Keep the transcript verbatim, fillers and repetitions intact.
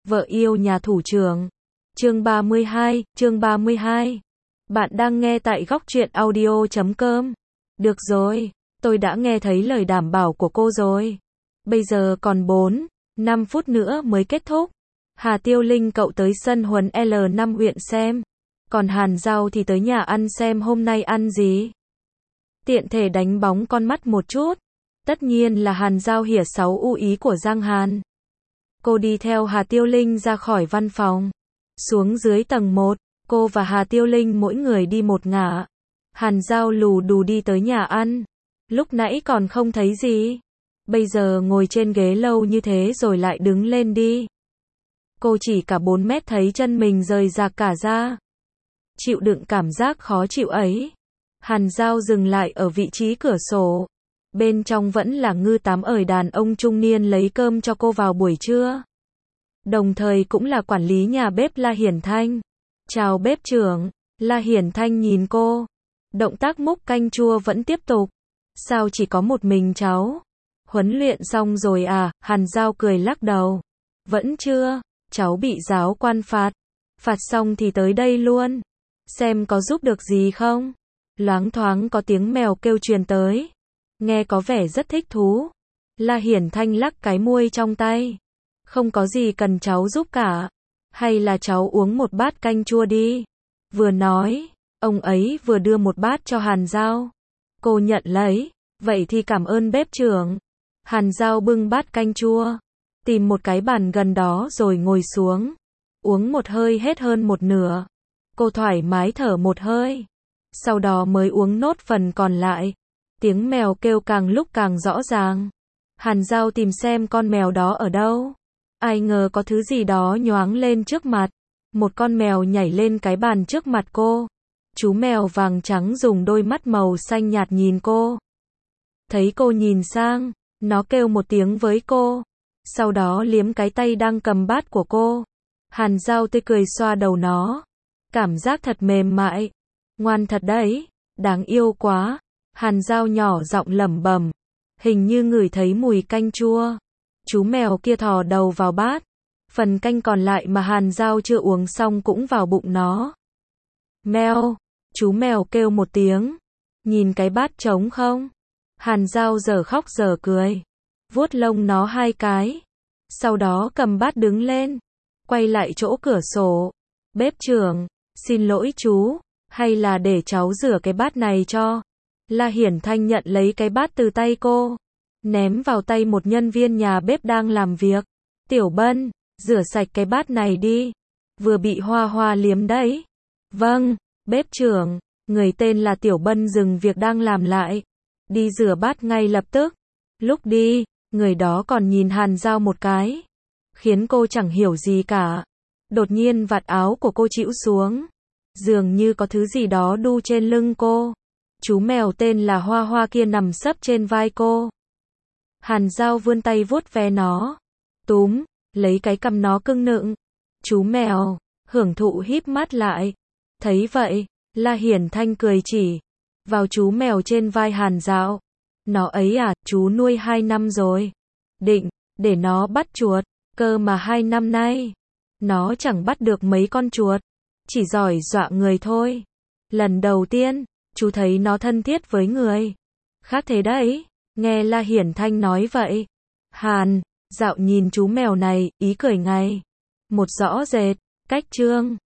Vợ yêu nhà thủ trưởng. Chương ba mươi hai, chương ba mươi hai. Bạn đang nghe tại góc truyện audio chấm com. Được rồi, tôi đã nghe thấy lời đảm bảo của cô rồi. Bây giờ còn bốn, năm phút nữa mới kết thúc. Hà Tiêu Linh cậu tới sân huấn L năm huyện xem. Còn Hàn Giao thì tới nhà ăn xem hôm nay ăn gì. Tiện thể đánh bóng con mắt một chút. Tất nhiên là Hàn Giao hiểu sáu ưu ý của Giang Hàn. Cô đi theo Hà Tiêu Linh ra khỏi văn phòng. Xuống dưới tầng một, cô và Hà Tiêu Linh mỗi người đi một ngả. Hàn Giao lù đù đi tới nhà ăn. Lúc nãy còn không thấy gì. Bây giờ ngồi trên ghế lâu như thế rồi lại đứng lên đi. Cô chỉ cả bốn mét thấy chân mình rời rạc cả ra. Chịu đựng cảm giác khó chịu ấy. Hàn Giao dừng lại ở vị trí cửa sổ. Bên trong vẫn là ngư tám ởi đàn ông trung niên lấy cơm cho cô vào buổi trưa. Đồng thời cũng là quản lý nhà bếp La Hiển Thanh. Chào bếp trưởng. La Hiển Thanh nhìn cô. Động tác múc canh chua vẫn tiếp tục. Sao chỉ có một mình cháu? Huấn luyện xong rồi à? Hàn Giao cười lắc đầu. Vẫn chưa. Cháu bị giáo quan phạt. Phạt xong thì tới đây luôn. Xem có giúp được gì không? Loáng thoáng có tiếng mèo kêu truyền tới. Nghe có vẻ rất thích thú. La Hiển Thanh lắc cái muôi trong tay. Không có gì cần cháu giúp cả. Hay là cháu uống một bát canh chua đi. Vừa nói, ông ấy vừa đưa một bát cho Hàn Giao. Cô nhận lấy. Vậy thì cảm ơn bếp trưởng. Hàn Giao bưng bát canh chua. Tìm một cái bàn gần đó rồi ngồi xuống. Uống một hơi hết hơn một nửa. Cô thoải mái thở một hơi. Sau đó mới uống nốt phần còn lại. Tiếng mèo kêu càng lúc càng rõ ràng. Hàn Giao tìm xem con mèo đó ở đâu. Ai ngờ có thứ gì đó nhoáng lên trước mặt. Một con mèo nhảy lên cái bàn trước mặt cô. Chú mèo vàng trắng dùng đôi mắt màu xanh nhạt nhìn cô. Thấy cô nhìn sang, nó kêu một tiếng với cô. Sau đó liếm cái tay đang cầm bát của cô. Hàn Giao tươi cười xoa đầu nó. Cảm giác thật mềm mại. Ngoan thật đấy, đáng yêu quá. Hàn Giao nhỏ giọng lẩm bẩm. Hình như ngửi thấy mùi canh chua. Chú mèo kia thò đầu vào bát. Phần canh còn lại mà Hàn Giao chưa uống xong cũng vào bụng nó. Mèo. Chú mèo kêu một tiếng. Nhìn cái bát trống không? Hàn Giao giờ khóc giờ cười. Vuốt lông nó hai cái. Sau đó cầm bát đứng lên. Quay lại chỗ cửa sổ. Bếp trưởng. Xin lỗi chú. Hay là để cháu rửa cái bát này cho. La Hiển Thanh nhận lấy cái bát từ tay cô. Ném vào tay một nhân viên nhà bếp đang làm việc. Tiểu Bân, rửa sạch cái bát này đi. Vừa bị Hoa Hoa liếm đấy. Vâng, bếp trưởng. Người tên là Tiểu Bân dừng việc đang làm lại. Đi rửa bát ngay lập tức. Lúc đi, người đó còn nhìn Hàn Giao một cái. Khiến cô chẳng hiểu gì cả. Đột nhiên vạt áo của cô chĩu xuống. Dường như có thứ gì đó đu trên lưng cô. Chú mèo tên là Hoa Hoa kia nằm sấp trên vai cô. Hàn Giao vươn tay vuốt ve nó. Túm, lấy cái cằm nó cưng nựng. Chú mèo, hưởng thụ híp mắt lại. Thấy vậy, La Hiển Thanh cười chỉ vào chú mèo trên vai Hàn Giao. Nó ấy à, chú nuôi hai năm rồi. Định, để nó bắt chuột. Cơ mà hai năm nay, nó chẳng bắt được mấy con chuột. Chỉ giỏi dọa người thôi. Lần đầu tiên, chú thấy nó thân thiết với người. Khác thế đấy. Nghe La Hiển Thanh nói vậy. Hàn Dạo nhìn chú mèo này, ý cười ngay. Một rõ rệt, cách trương.